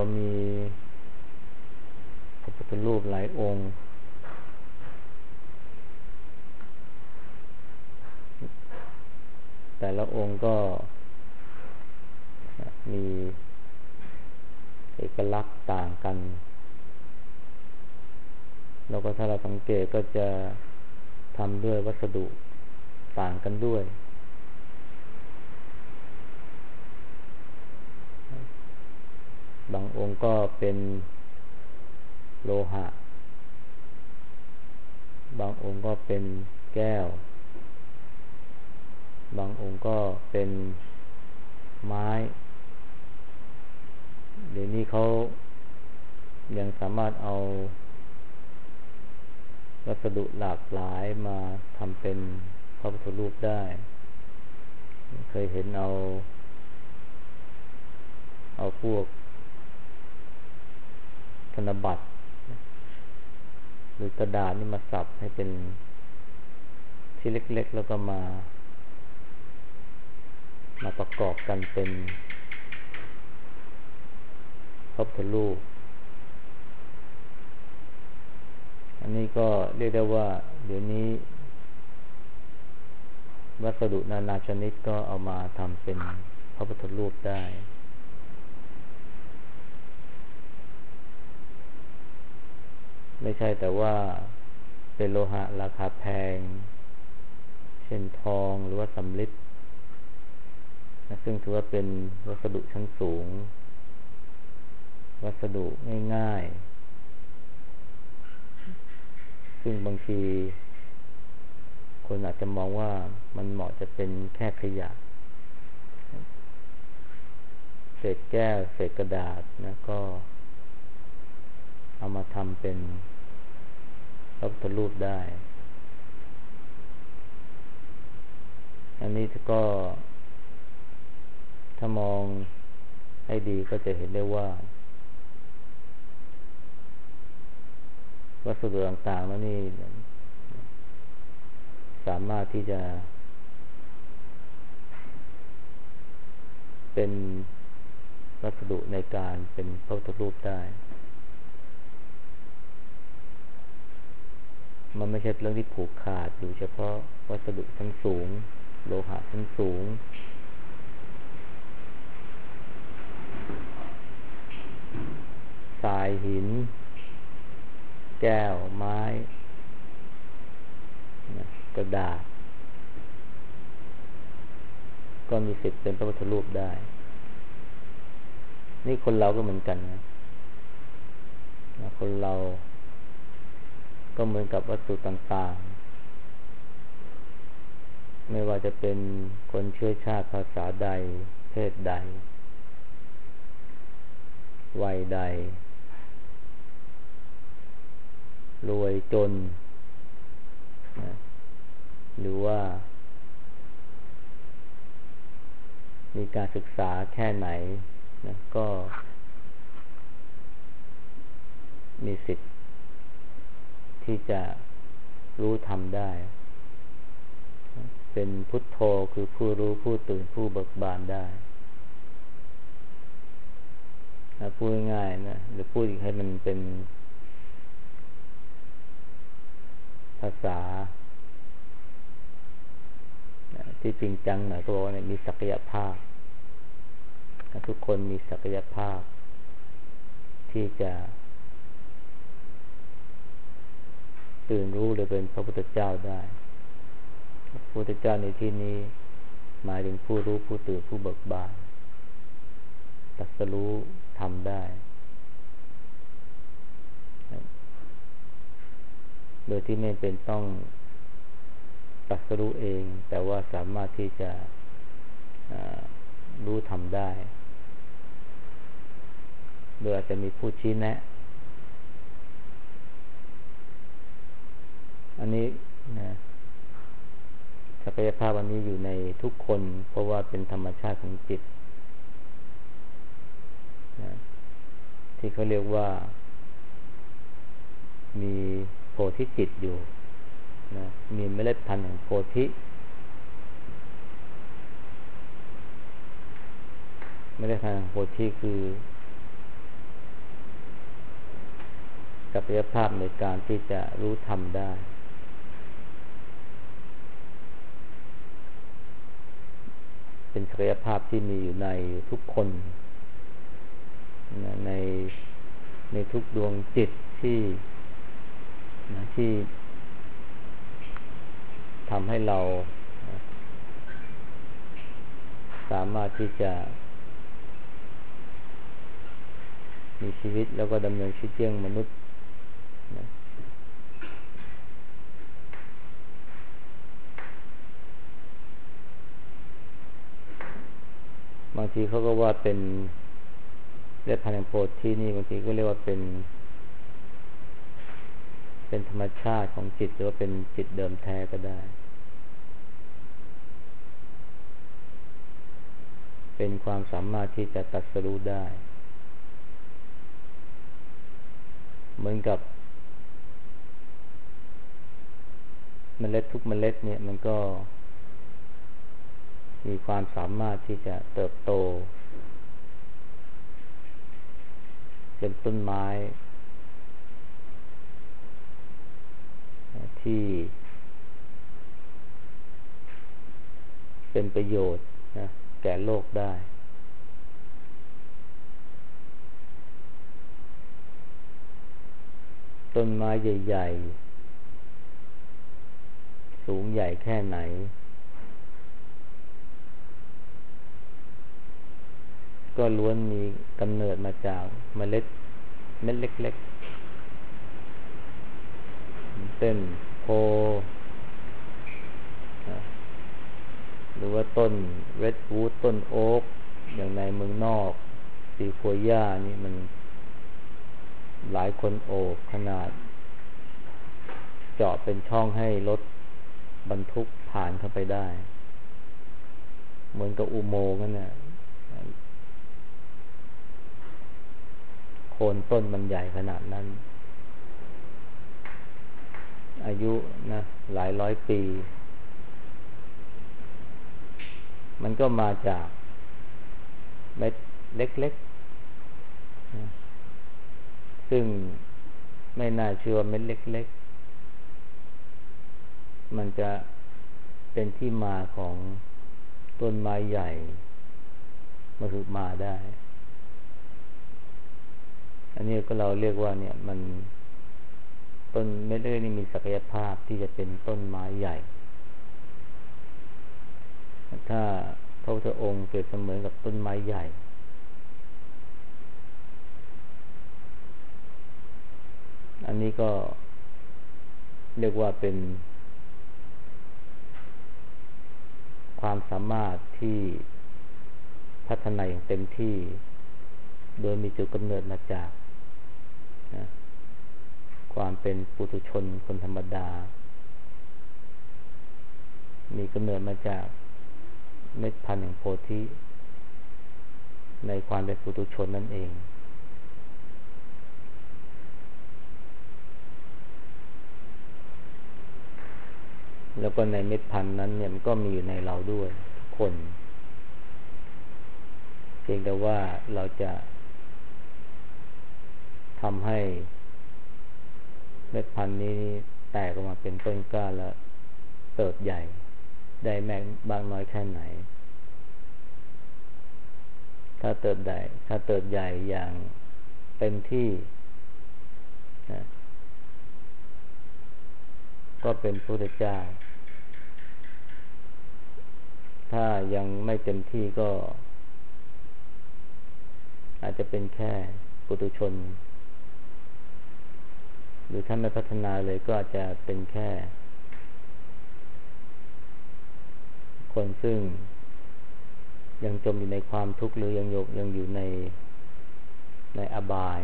มีพระพุทธรูปหลายองค์แต่ละองค์ก็มีเอกลักษณ์ต่างกันแล้วก็ถ้าเราสังเกตก็จะทำด้วยวัสดุต่างกันด้วยบางองค์ก็เป็นโลหะบางองค์ก็เป็นแก้วบางองค์ก็เป็นไม้เดี๋ยวนี้เขายังสามารถเอาวัสดุหลากหลายมาทำเป็นพระพุทธรูปได้เคยเห็นเอาพวกธนบัตรหรือกระดาษนี่มาสับให้เป็นที่เล็กๆแล้วก็มาประกอบกันเป็นพระพุทธรูปอันนี้ก็เรียกได้ว่าเดี๋ยวนี้วัสดุนานาชนิดก็เอามาทำเป็นพระพุทธรูปได้ไม่ใช่แต่ว่าเป็นโลหะราคาแพงเช่นทองหรือว่าสำริดซึ่งถือว่าเป็นวัสดุชั้นสูงวัสดุง่ายๆซึ่งบางทีคนอาจจะมองว่ามันเหมาะจะเป็นแค่ขยะเศษแก้วเศษกระดาษนะก็เอามาทำเป็นพระพุทธรูปได้อันนี้ก็ถ้ามองให้ดีก็จะเห็นได้ว่าวัสดุต่างๆแล้วนี่สามารถที่จะเป็นวัสดุในการเป็นพระพุทธรูปได้มันไม่ใช่เรื่องที่ผูกขาดอยู่เฉพาะวัสดุชั้นสูงโลหะชั้นสูงทรายหินแก้วไม้กระดาษก็มีสิทธิ์เป็นพระพุทธรูปได้นี่คนเราก็เหมือนกันนะคนเราก็เหมือนกับวัตถุต่างๆไม่ว่าจะเป็นคนเชื้อชาติภาษาใดเพศใดวัยใดรวยจนนะหรือว่ามีการศึกษาแค่ไหนนะก็มีสิทธิ์ที่จะรู้ธรรมได้เป็นพุทโธคือผู้รู้ผู้ตื่นผู้เบิกบานได้พูดง่ายๆนะหรือพูดอีกให้มันเป็นภาษาที่จริงจังหน่อยก็บอกว่ามีศักยภาพทุกคนมีศักยภาพที่จะตื่นรู้หรือเป็นพระพุทธเจ้าได้พระพุทธเจ้าในที่นี้หมายถึงผู้รู้ผู้ตื่นผู้เบิกบานตรัสรู้ทำได้โดยที่ไม่เป็นต้องตรัสรู้เองแต่ว่าสามารถที่จะรู้ทำได้โดยอาจจะมีผู้ชี้แนะอันนี้นะศักยภาพอันนี้อยู่ในทุกคนเพราะว่าเป็นธรรมชาติของจิตนะที่เขาเรียกว่ามีโพธิจิตอยู่นะมีเมล็ดพันธุ์แห่งโพธิเมล็ดพันธุ์แห่งโพธิคือศักยภาพในการที่จะรู้ธรรมได้เป็นศักยภาพที่มีอยู่ในทุกคนในทุกดวงจิตที่ทำให้เราสามารถที่จะมีชีวิตแล้วก็ดำเนินชีวิตเยี่ยงมนุษย์บางทีเขาก็ว่าเป็นเรียกพันธุ์โพธินี่บางทีก็เรียกว่าเป็นธรรมชาติของจิตหรือว่าเป็นจิตเดิมแท้ก็ได้เป็นความสามารถที่จะตรัสรู้ได้เหมือนกับเมล็ดทุกเมล็ดเนี่ยมันก็มีความสามารถที่จะเติบโตเป็นต้นไม้ที่เป็นประโยชน์นะแก่โลกได้ต้นไม้ใหญ่ๆสูงใหญ่แค่ไหนก็ล้วนมีกำเนิดมาจากเมล็ดเม็ดเล็กๆเช่นโพหรือว่าต้นเรดวูดต้นโอ๊กอย่างในเมืองนอกซีโคย่านี่มันหลายคนโอบขนาดเจาะเป็นช่องให้รถบรรทุกผ่านเข้าไปได้เหมือนกับอุโมงค์นั่นแหละโคนต้นมันใหญ่ขนาดนั้นอายุนะหลายร้อยปีมันก็มาจากเม็ดเล็กๆนะซึ่งไม่น่าเชื่อว่าเม็ดเล็กๆมันจะเป็นที่มาของต้นไม้ใหญ่มาถึงมาได้อันนี้ก็เราเรียกว่าเนี่ยมันต้นเม็ดเล็กนี่มีศักยภาพที่จะเป็นต้นไม้ใหญ่ถ้าพระพุทธองค์เปรียบเสมือนกับต้นไม้ใหญ่อันนี้ก็เรียกว่าเป็นความสามารถที่พัฒนาอย่างเต็มที่โดยมีจุดกำเนิดมาจากนะความเป็นปุถุชนคนธรรมดามีกำเนิดมาจากเม็ดพันธุ์แห่งโพธิในความเป็นปุถุชนนั่นเองแล้วก็ในเม็ดพันธุ์นั้นเนี่ยมันก็มีอยู่ในเราด้วยทุกคนเพียงแต่ว่าเราจะทำให้เม็ดพันธุ์นี้แตกออกมาเป็นต้นกล้าแล้วเติบใหญ่ได้แม้บางน้อยแค่ไหนถ้าเติบใหญ่อย่างเต็มที่นะก็เป็นพระพุทธเจ้าถ้ายังไม่เต็มที่ก็อาจจะเป็นแค่ปุถุชนหรือถ้าไม่พัฒนาเลยก็อาจจะเป็นแค่คนซึ่งยังจมอยู่ในความทุกข์หรือยังอยู่ในอบาย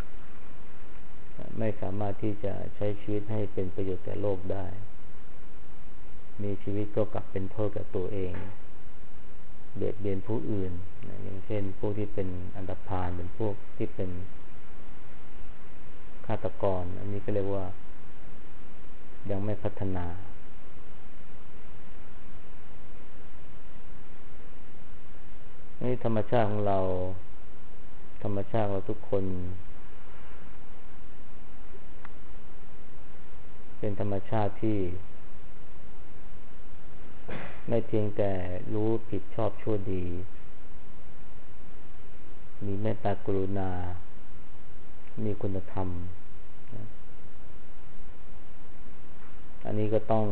ไม่สามารถที่จะใช้ชีวิตให้เป็นประโยชน์แก่โลกได้มีชีวิตก็กลับเป็นโทษกับตัวเองเบียดเบียนผู้อื่นอย่างเช่นพวกที่เป็นอันธพาลเป็นพวกที่เป็นฆาตกรอันนี้ก็เรียกว่ายังไม่พัฒนานี่ธรรมชาติของเราทุกคนเป็นธรรมชาติที่ไม่เพียงแต่รู้ผิดชอบชั่วดีมีเมตตากรุณามีคุณธรรมอันนี้ก็ต้อง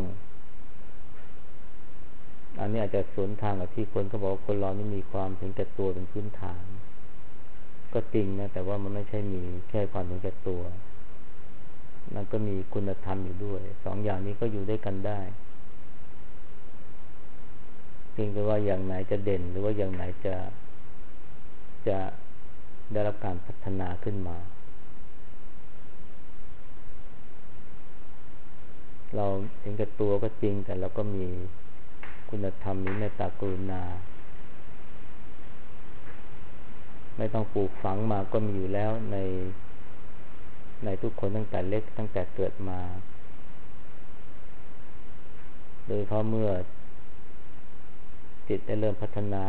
อันนี้อาจจะสวนทางกับที่คนเขาบอกว่าคนเรานี่มีความเห็นแก่ตัวเป็นพื้นฐานก็จริงนะแต่ว่ามันไม่ใช่มีแค่ความเห็นแก่ตัวมันก็มีคุณธรรมอยู่ด้วยสองอย่างนี้ก็อยู่ด้วยกันได้เพียงแต่ว่าอย่างไหนจะเด่นหรือว่าอย่างไหนจะได้รับการพัฒนาขึ้นมาเราเห็นแก่ตัวก็จริงแต่เราก็มีคุณธรรมมีเมตตากรุณาไม่ต้องปลูกฝังมาก็มีอยู่แล้วในทุกคนตั้งแต่เล็กตั้งแต่เกิดมาโดยเฉพาะเมื่อจิตได้เริ่มพัฒนา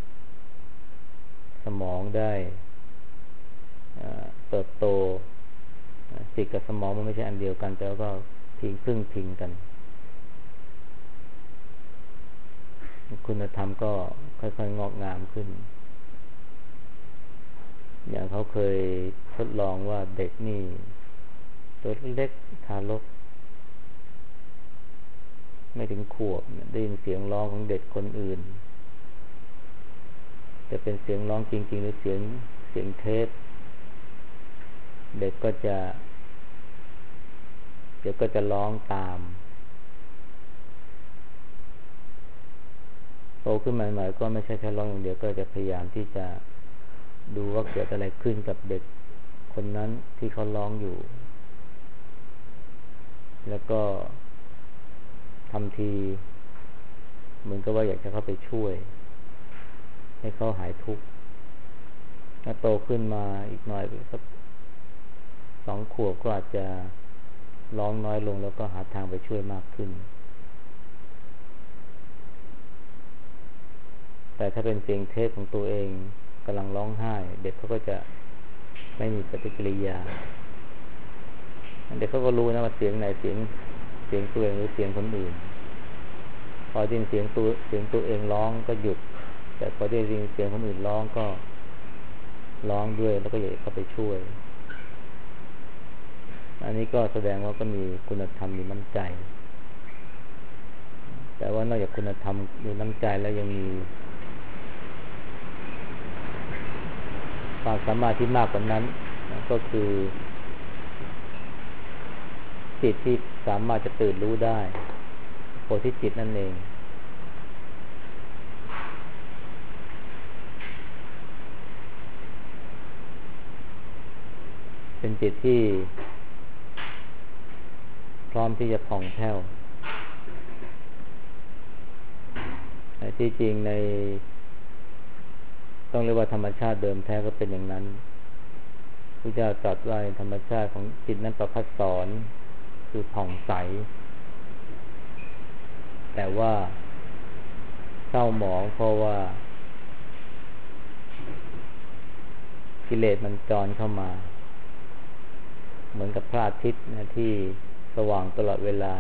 สมองได้เติบโตจิตกับสมองมันไม่ใช่อันเดียวกันแต่ก็พึ่งพิงกันคุณธรรมก็ค่อยๆงอกงามขึ้นอย่างเขาเคยทดลองว่าเด็กนี่ตัวเล็กทารกไม่ถึงขวบได้ยินเสียงร้องของเด็กคนอื่นแต่เป็นเสียงร้องจริงๆหรือเสียงเทปเด็กก็จะเดี๋ยวก็จะร้องตามโตขึ้นมาหน่อยก็ไม่ใช่แค่ร้องอย่างเดียวก็จะพยายามที่จะดูว่าเกิดอะไรขึ้นกับเด็กคนนั้นที่เขาร้องอยู่แล้วก็ทำทีเหมือนกับว่าอยากจะเข้าไปช่วยให้เขาหายทุกข์ถ้าโตขึ้นมาอีกหน่อยสัก2 ขวบก็อาจจะร้องน้อยลงแล้วก็หาทางไปช่วยมากขึ้นแต่ถ้าเป็นเสียงเทปของตัวเองกำลังร้องไห้เด็กเขาก็จะไม่มีปฏิกิริยาเด็กเขาก็รู้นะว่าเสียงไหนเสียงตัวเองหรือเสียงคนอื่นพอได้ยินเสียงตัวเองร้องก็หยุดแต่พอได้ยินเสียงคนอื่นร้องก็ร้องด้วยแล้วก็อยากเข้าไปช่วยอันนี้ก็แสดงว่าก็มีคุณธรรมมีน้ำใจแต่ว่านอกจากคุณธรรมมีน้ำใจแล้วยังมีความสามารถที่มากกว่านั้นก็คือจิตที่สามารถจะตื่นรู้ได้โพธิจิตนั่นเองเป็นจิตที่พร้อมที่จะผ่องแผ้วที่จริงในต้องเรียกว่าธรรมชาติเดิมแท้ก็เป็นอย่างนั้นพระเจ้าตรัสว่าธรรมชาติของจิตนั้นประภัสสรคือผ่องใสแต่ว่าเศร้าหมองเพราะว่ากิเลสมันจรเข้ามาเหมือนกับพระอาทิตย์นะที่สว่างตลอดเวลา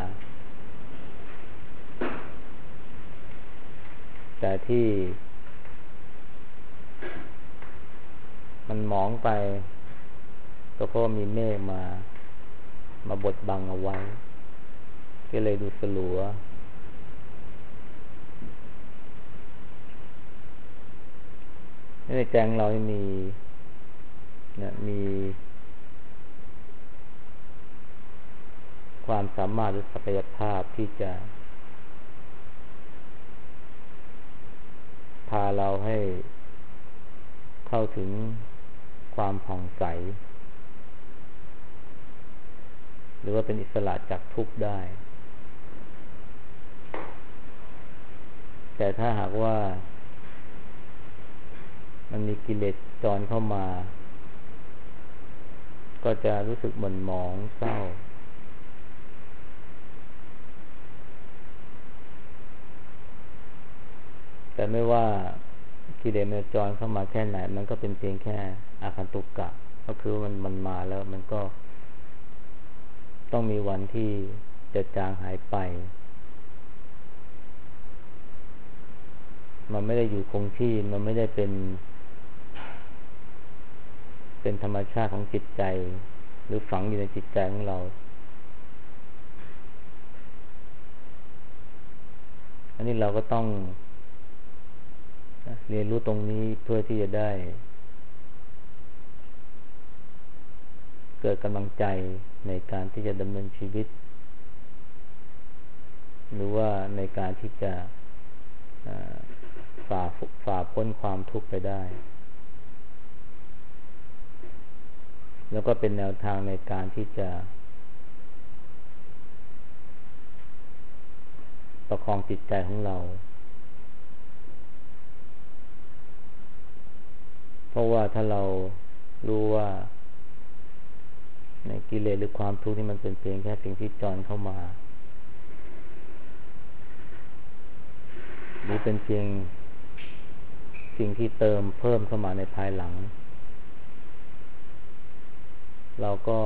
แต่ที่มันหมองไปก็เพราะมีเมฆมาบดบังเอาไว้ก็เลยดูสลัวในใจของเรามีความสามารถหรือศักยภาพที่จะพาเราให้เข้าถึงความผ่องใสหรือว่าเป็นอิสระจากทุกข์ได้แต่ถ้าหากว่ามันมีกิเลสจรเข้ามาก็จะรู้สึกหม่นหมองเศร้าแต่ไม่ว่ากิเลสมันจรเข้ามาแค่ไหนมันก็เป็นเพียงแค่อาคันตุกะก็คือมันมาแล้วมันก็ต้องมีวันที่จะจางหายไปมันไม่ได้อยู่คงที่มันไม่ได้เป็นธรรมชาติของจิตใจหรือฝังอยู่ในจิตใจของเราอันนี้เราก็ต้องเรียนรู้ตรงนี้เพื่อที่จะได้เกิดกำลังใจในการที่จะดำเนินชีวิตหรือว่าในการที่จะฝ่าพ้นความทุกข์ไปได้แล้วก็เป็นแนวทางในการที่จะประคองจิตใจของเราเพราะว่าถ้าเรารู้ว่าในกิเลสหรือความทุกข์ที่มันเป็นเพียงแค่สิ่งที่จรเข้ามาหรือเป็นเพียงสิ่งที่เติมเพิ่มเข้ามาในภายหลังเราก็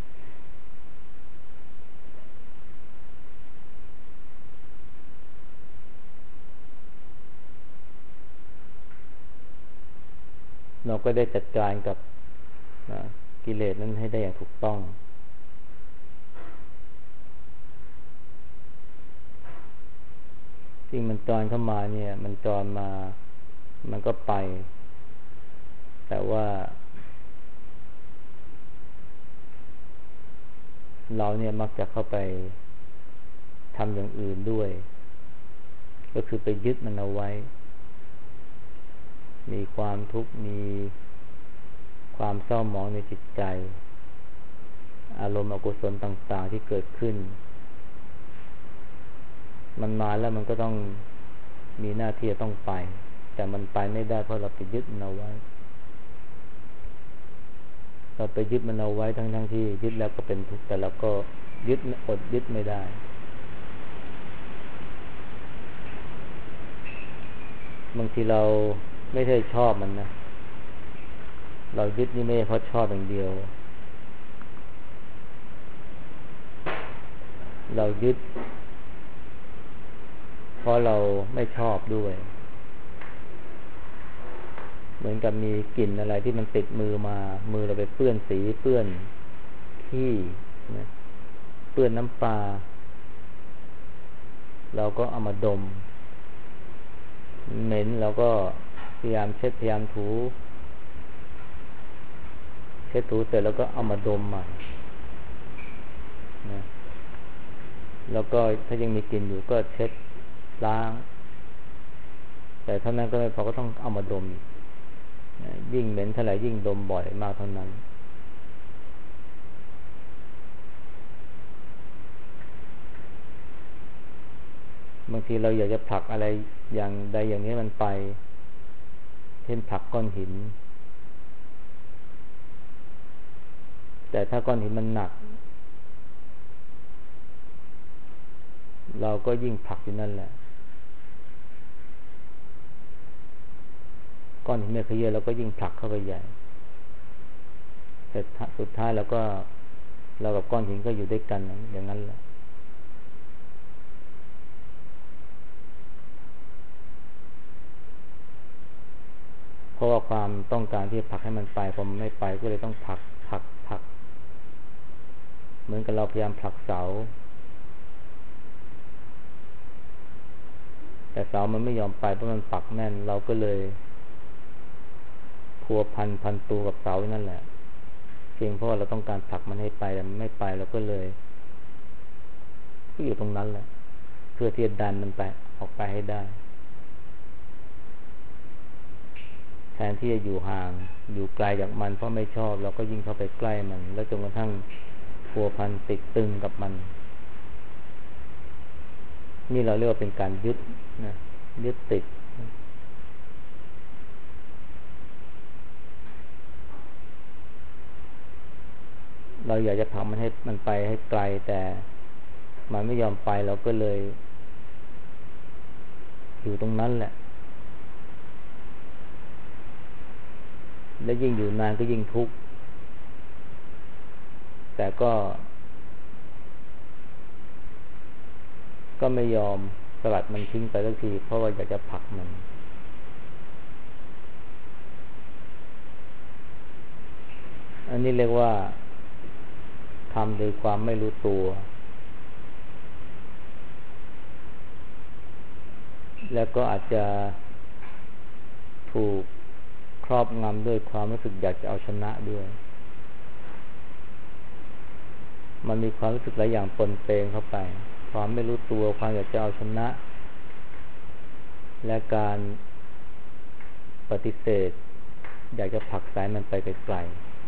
ได้จัดการกับกิเลสนั้นให้ได้อย่างถูกต้องสิ่งมันจรเข้ามาเนี่ยมันจรมามันก็ไปแต่ว่าเราเนี่ยมักจะเข้าไปทำอย่างอื่นด้วยก็คือไปยึดมันเอาไว้มีความทุกข์มีความเศร้าหมองในจิตใจอารมณ์อกุศลต่างๆที่เกิดขึ้นมันมาแล้วมันก็ต้องมีหน้าที่จะต้องไปแต่มันไปไม่ได้เพราะเราไปยึดมันเอาไว้เราไปยึดมันเอาไว้ทั้งที่ยึดแล้วก็เป็นทุกข์แต่เราก็ยึดอดยึดไม่ได้บางทีเราไม่ได้ชอบมันนะเรายึดนี่ไม่ใช่เพราะชอบอย่างเดียวเรายึดเพราะเราไม่ชอบด้วยเหมือนกับมีกลิ่นอะไรที่มันติดมือมามือเราไปเปื้อนสีเปื้อนขี้นะเปื้อนน้ำปลาเราก็เอามาดมเหม็นเราก็พยายามเช็ดพยายามถูเช็ดถูเสร็จแล้วก็เอามาดมใหม่นะแล้วก็ถ้ายังมีกลิ่นอยู่ก็เช็ดล้างแต่เท่านั้นก็ไม่พอก็ต้องเอามาดมยิ่งเหม็นเท่าไหร่ยิ่งดมบ่อยมากเท่านั้นบางทีเราอยากจะผลักอะไรอย่างใดอย่างนี้มันไปเช่นผลักก้อนหินแต่ถ้าก้อนหินมันหนักเราก็ยิ่งผลักอยู่นั่นแหละก้อนหินไม่ขยับเราก็ยิ่งผลักเข้าไปใหญ่แต่สุดท้ายเรากับก้อนหินก็อยู่ด้วยกันอย่างนั้นแหละเพราะว่าความต้องการที่ผลักให้มันไปพอมันไม่ไปก็เลยต้องผลักเหมือนกับเราพยายามผลักเสาแต่เสามันไม่ยอมไปเพราะมันปักแน่นเราก็เลยพัวพันตัวกับเสานั่นแหละเพียงเพราะเราต้องการผลักมันให้ไปแต่มันไม่ไปเราก็เลยก็อยู่ตรงนั้นแหละเพื่อที่จะดันมันไปออกไปให้ได้แทนที่จะอยู่ห่างอยู่ไกลจากมันเพราะไม่ชอบเราก็ยิ่งเข้าไปใกล้มันแล้วจนกระทั่งพัวพันติดตึงกับมันนี่เราเรียกว่าเป็นการยึดนะยึดติดเราอยากจะผลักมันให้มันไปให้ไกลแต่มันไม่ยอมไปเราก็เลยอยู่ตรงนั้นแหละและยิ่งอยู่นานก็ยิ่งทุกข์แต่ก็ก็ไม่ยอมสลัดมันทิ้งไปสักทีเพราะว่าอยากจะผลักมันอันนี้เรียกว่าทำโดยความไม่รู้ตัวแล้วก็อาจจะถูกครอบงำด้วยความรู้สึกอยากจะเอาชนะด้วยมันมีความรู้สึกหลายอย่างปนเปเข้าไปความไม่รู้ตัวความอยากจะเอาชนะและการปฏิเสธอยากจะผลักไสมันไปไกล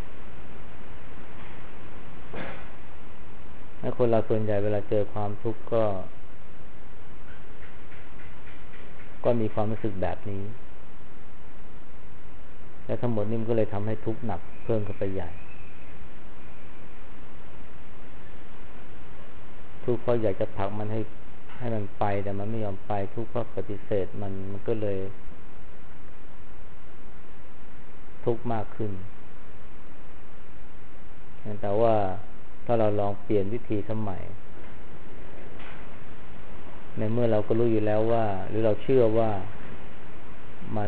ๆถ้าคนเราส่วนใหญ่เวลาเจอความทุกข์ก็มีความรู้สึกแบบนี้และทั้งหมดนี้มันก็เลยทำให้ทุกข์หนักเพิ่มขึ้นไปใหญ่ทุกข์เพราะอยากจะผลักมันให้มันไปแต่มันไม่ยอมไปทุกข์เพราะปฏิเสธมันก็เลยทุกข์มากขึ้นแต่ว่าถ้าเราลองเปลี่ยนวิธีสมัยในเมื่อเราก็รู้อยู่แล้วว่าหรือเราเชื่อว่ามัน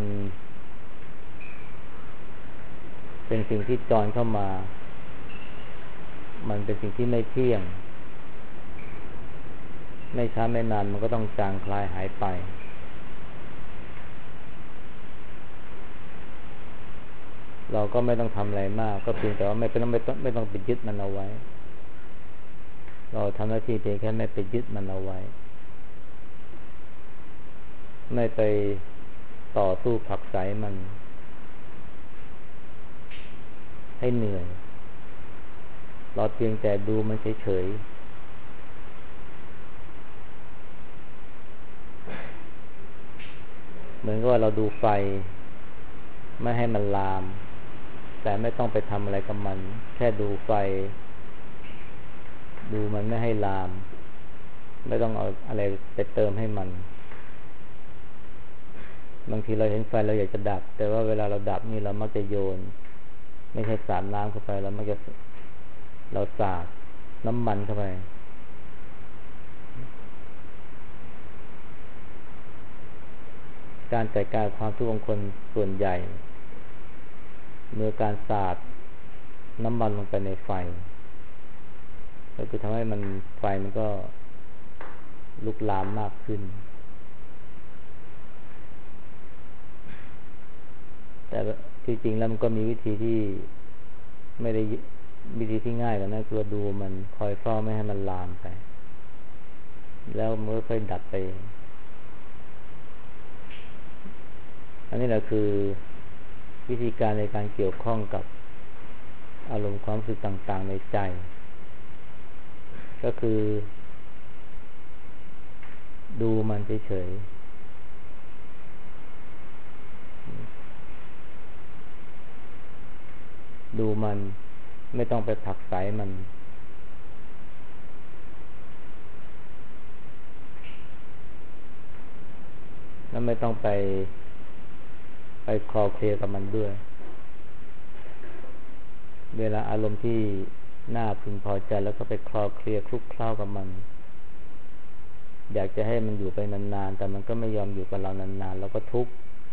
เป็นสิ่งที่จรเข้ามามันเป็นสิ่งที่ไม่เที่ยงไม่ช้าไม่นานมันก็ต้องจางคลายหายไปเราก็ไม่ต้องทำอะไรมากก็เพียงแต่ว่าไม่ต้องไปยึดมันเอาไว้เราทำหน้าที่เพียงแค่ไม่ไปยึดมันเอาไว้ไม่ไปต่อสู้ผลักไสมันให้เหนื่อยเราเพียงแต่ดูมันเฉยๆเหมือนกับว่าเราดูไฟไม่ให้มันลามแต่ไม่ต้องไปทำอะไรกับมันแค่ดูไฟดูมันไม่ให้ลามไม่ต้องเอาอะไรไปเติมให้มันบางทีเราเห็นไฟเราอยากจะดับแต่ว่าเวลาเราดับนี่เรามักจะโยนไม่ใช่สาดน้ำเข้าไปเรามักจะเราสาดน้ำมันเข้าไปการจัดการความทุกข์ของคนส่วนใหญ่เมื่อการสาดน้ำมันลงไปในไฟก็คือทำให้ไฟมันก็ลุกลามมากขึ้นแต่ที่จริงแล้วมันก็มีวิธีที่ไม่ได้วิธีที่ง่ายกว่านั้นคือดูมันคอยเฝ้าไม่ให้มันลามไปแล้วมันก็ค่อยดับไปอันนี้แหละคือวิธีการในการเกี่ยวข้องกับอารมณ์ความรู้สึกต่างๆในใจก็คือดูมันเฉยๆดูมันไม่ต้องไปผลักไสมันแล้วไม่ต้องไปคลอเคลียร์กับมันด้วยเวลาอารมณ์ที่น่าพึงพอใจแล้วก็ไปคลอเคลียร์คลุกเคล้ากับมันอยากจะให้มันอยู่ไปนานๆแต่มันก็ไม่ยอมอยู่กับเรานานๆเราก็ทุกข์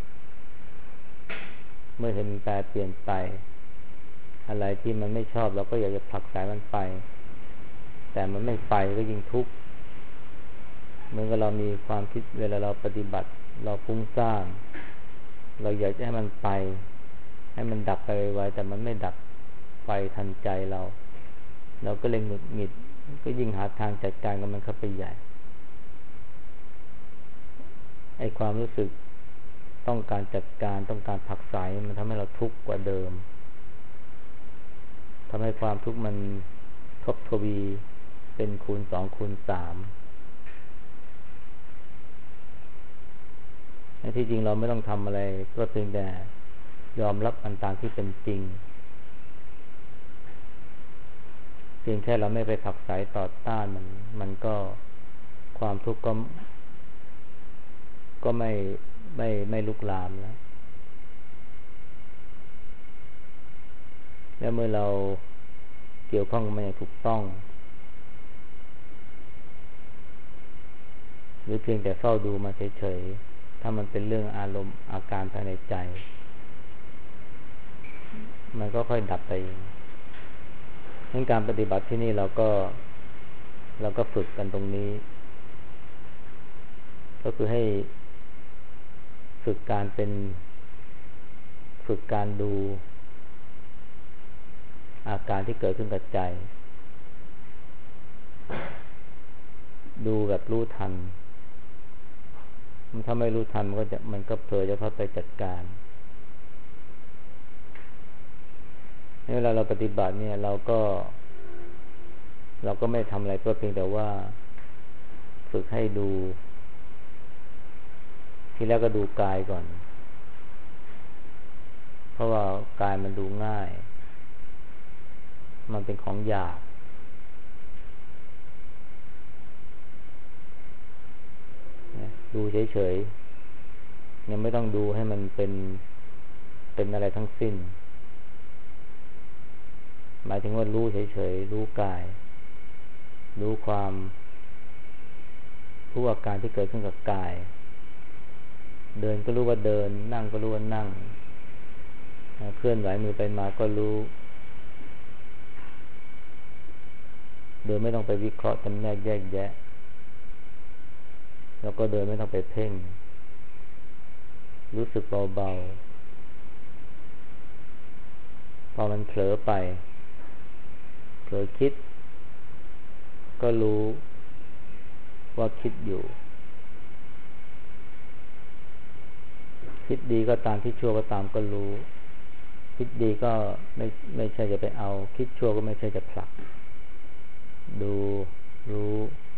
เมื่อเห็นมันแปรเปลี่ยนไปอะไรที่มันไม่ชอบเราก็อยากจะผลักไสมันไปแต่มันไม่ไปก็ยิ่งทุกข์เหมือนกับเรามีความคิดเวลาเราปฏิบัติเราฟุ้งซ่านเราอยากจะให้มันไปให้มันดับไปไวๆแต่มันไม่ดับไปทันใจเราก็เลยหงุดหงิดก็ยิ่งหาทางจัดการกับมันเข้าไปใหญ่ไอ้ความรู้สึกต้องการจัดการต้องการผลักไสมันทำให้เราทุกข์กว่าเดิมทำให้ความทุกข์มันทบทวีเป็นคูณ 2 คูณ 3ที่จริงเราไม่ต้องทำอะไรก็เพียงแต่ยอมรับมันตามที่เป็นจริงเพียงแค่เราไม่ไปผลักไสต่อต้านมันก็ความทุกข์ก็ไม่ลุกลามแล้วเมื่อเราเกี่ยวข้องกับมันอย่างถูกต้องรือเพียงแต่เฝ้าดูมาเฉยๆถ้ามันเป็นเรื่องอารมณ์อาการภายในใจมันก็ค่อยดับไปเองงั้นการปฏิบัติที่นี่เราก็ฝึกกันตรงนี้ก็คือให้ฝึกการดูอาการที่เกิดขึ้นกับใจดูแบบรู้ทันถ้าไม่รู้ทันมันก็เผลอจะเข้าไปจัดการเวลาเราปฏิบัติเนี่ยเราก็ไม่ทำอะไรก็เพียงแต่ว่าฝึกให้ดูทีแรกก็ดูกายก่อนเพราะว่ากายมันดูง่ายมันเป็นของหยาบดูเฉยๆยังไม่ต้องดูให้มันเป็นอะไรทั้งสิ้นหมายถึงว่ารู้เฉยๆรู้กายรู้อาการที่เกิดขึ้นกับกายเดินก็รู้ว่าเดินนั่งก็รู้ว่านั่งเคลื่อนไหวมือไปมาก็รู้โดยไม่ต้องไปวิเคราะห์จำแนกแยกแยะแล้วก็โดยไม่ต้องไปเพ่งรู้สึกเบาๆพอมันเผลอไปเผลอคิดก็รู้ว่าคิดอยู่คิดดีก็ตามคิดชั่วก็ตามก็รู้คิดดีก็ไม่ใช่จะไปเอาคิดชั่วก็ไม่ใช่จะผลักดูรู้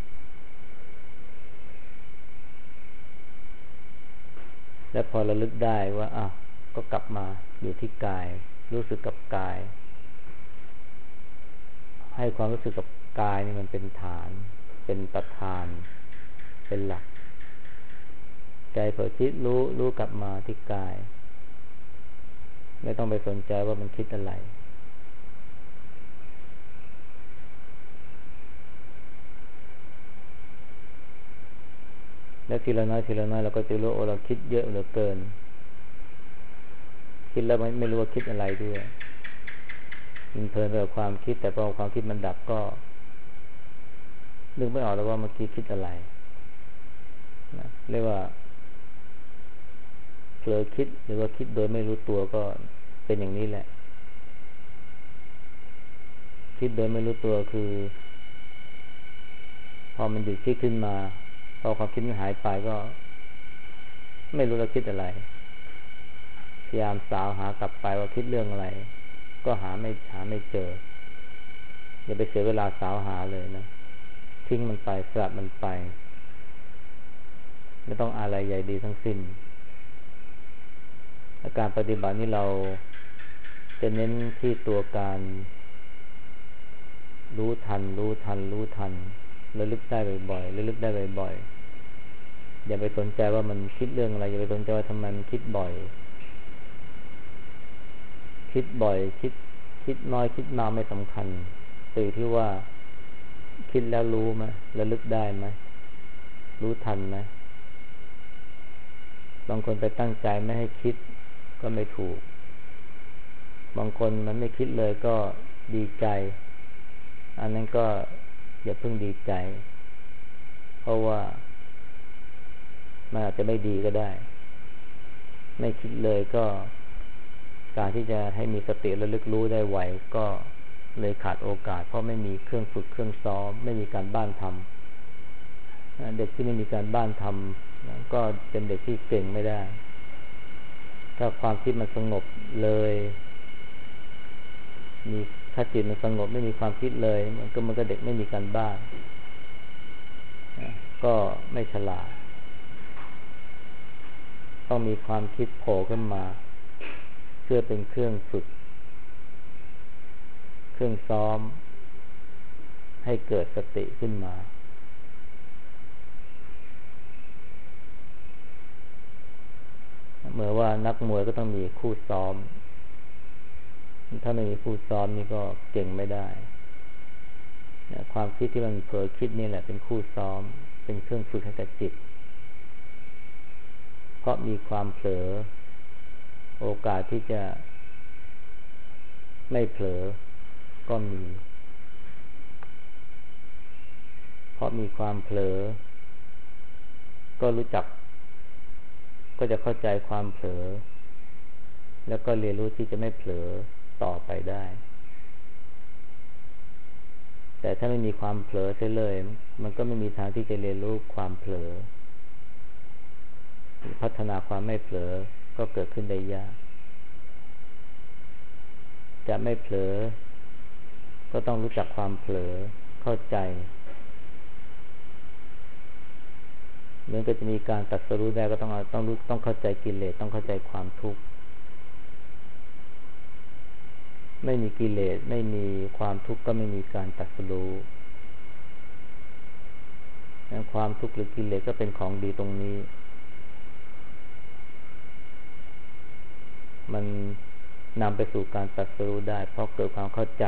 และพอระลึกได้ว่าก็กลับมาอยู่ที่กายรู้สึกกับกายให้ความรู้สึกกับกายนี่มันเป็นฐานเป็นประธานเป็นหลักใจเผลอคิดรู้กลับมาที่กายไม่ต้องไปสนใจว่ามันคิดอะไรแล้วทีละน้อยเราก็จะรู้เราคิดเยอะเหลือเกินคิดแล้วไม่รู้ว่าคิดอะไรด้วยมันเพลินไปกับความคิดแต่พอความคิดมันดับก็นึกไม่ออกแล้วว่าเมื่อกี้คิดอะไรนะเรียกว่าเผลอคิดหรือว่าคิดโดยไม่รู้ตัวก็เป็นอย่างนี้แหละคิดโดยไม่รู้ตัวคือพอมันหยุดคิดขึ้นมาพอความคิดมันหายไปก็ไม่รู้เราคิดอะไรพยายามสาวหากลับไปว่าคิดเรื่องอะไรก็หาไม่เจออย่าไปเสียเวลาสาวหาเลยนะทิ้งมันไปสลัดมันไปไม่ต้องอะไรใหญ่ดีทั้งสิ้นอาการปฏิบัตินี้เราจะเน้นที่ตัวการรู้ทันระลึกได้บ่อยๆอย่าไปสนใจว่ามันคิดเรื่องอะไรอย่าไปสนใจว่าทำไมมันคิดบ่อยคิดน้อยคิดมาไม่สำคัญตื่นที่ว่าคิดแล้วรู้ไหมระลึกได้ไหมรู้ทันไหมบางคนไปตั้งใจไม่ให้คิดก็ไม่ถูกบางคนมันไม่คิดเลยก็ดีใจอันนั้นก็อย่าเพิ่งดีใจเพราะว่ามันอาจจะไม่ดีก็ได้ไม่คิดเลยก็การที่จะให้มีสติระลึกรู้ได้ไวก็เลยขาดโอกาสเพราะไม่มีเครื่องฝึกเครื่องซ้อมไม่มีการบ้านทำเด็กที่ไม่มีการบ้านทำก็เป็นเด็กที่เก่งไม่ได้ถ้าความคิดมันสงบเลยถ้าจิตมันสงบไม่มีความคิดเลยมันก็เด็กไม่มีการบ้านก็ไม่ฉลาดต้องมีความคิดโผล่ขึ้นมาเพื่อเป็นเครื่องฝึกเครื่องซ้อมให้เกิดสติขึ้นมาเหมือนว่านักมวยก็ต้องมีคู่ซ้อมถ้าไม่มีคู่ซ้อมนี่ก็เก่งไม่ได้ความคิดที่มันเผลอคิดนี่แหละเป็นคู่ซ้อมเป็นเครื่องฝึกให้กับจิตเพราะมีความเผลอโอกาสที่จะไม่เผลอก็มีเพราะมีความเผลอก็รู้จักก็จะเข้าใจความเผลอแล้วก็เรียนรู้ที่จะไม่เผลอต่อไปได้แต่ถ้าไม่มีความเผลอเสียเลยมันก็ไม่มีทางที่จะเรียนรู้ความเผลอพัฒนาความไม่เผลอก็เกิดขึ้นได้ยากจะไม่เผลอก็ต้องรู้จักความเผลอเข้าใจเหมือนกับจะมีการตรัสรู้ได้ก็ต้องเข้าใจกิเลสต้องเข้าใจความทุกข์ไม่มีกิเลสไม่มีความทุกข์ก็ไม่มีการตรัสรู้ความทุกข์หรือกิเลสก็เป็นของดีตรงนี้มันนำไปสู่การตรัสรู้ได้เพราะเกิดความเข้าใจ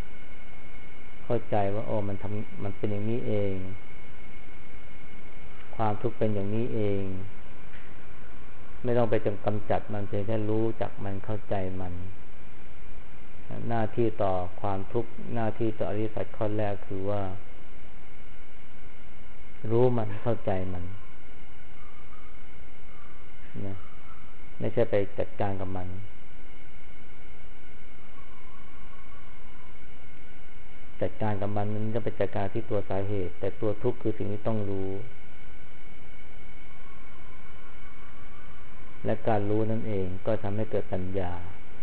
ว่ามันเป็นอย่างนี้เองความทุกข์เป็นอย่างนี้เองไม่ต้องไปกำจัดมันเพียงแค่รู้จักมันเข้าใจมันหน้าที่ต่อความทุกข์หน้าที่ต่ออริยสัจข้อแรกคือว่ารู้มันเข้าใจมันนะไม่ใช่ไปจัดการกับมันจัดการกับมันจะไปจัดการที่ตัวสาเหตุแต่ตัวทุกข์คือสิ่งที่ต้องรู้และการรู้นั่นเองก็ทำให้เกิดปัญญา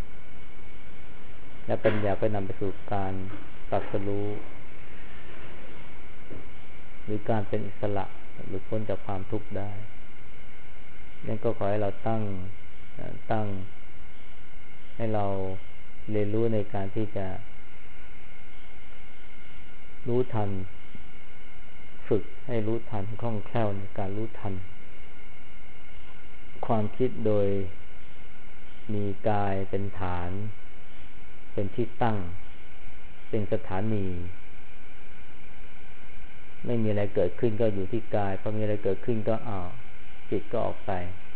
และปัญญาก็นำไปสู่การตรัสรู้หรือการเป็นอิสระหรือพ้นจากความทุกข์ได้นั่นก็ขอให้เราตั้งให้เราเรียนรู้ในการที่จะรู้ทันฝึกให้รู้ทันคล่องแคล่วในการรู้ทันความคิดโดยมีกายเป็นฐานเป็นที่ตั้งเป็นสถานีไม่มีอะไรเกิดขึ้นก็อยู่ที่กายพอมีอะไรเกิดขึ้นก็จิตก็ออกไป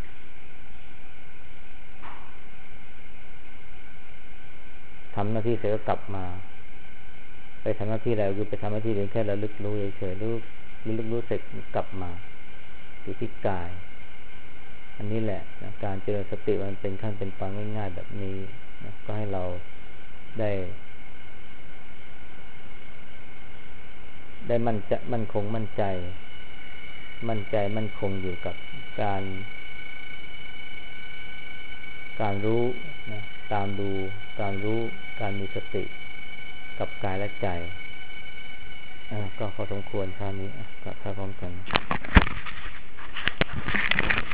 ทำหน้าที่เสร็จก็กลับมาไปทำหน้าที่อะไรคือไปทำหน้าที่เพียงแค่ระลึกรู้เฉยๆระลึกรู้เสร็จกลับมาอยู่ที่กายอันนี้แหละการเจริญสติมันเป็นขั้นเป็นตอนง่ายๆแบบนี้ก็ให้เราได้มั่นคงมั่นใจมั่นคงอยู่กับการรู้นะตามดูการรู้การมีสติกับกายและใจก็พอสมควรชาตินี้ก็พร้อมกัน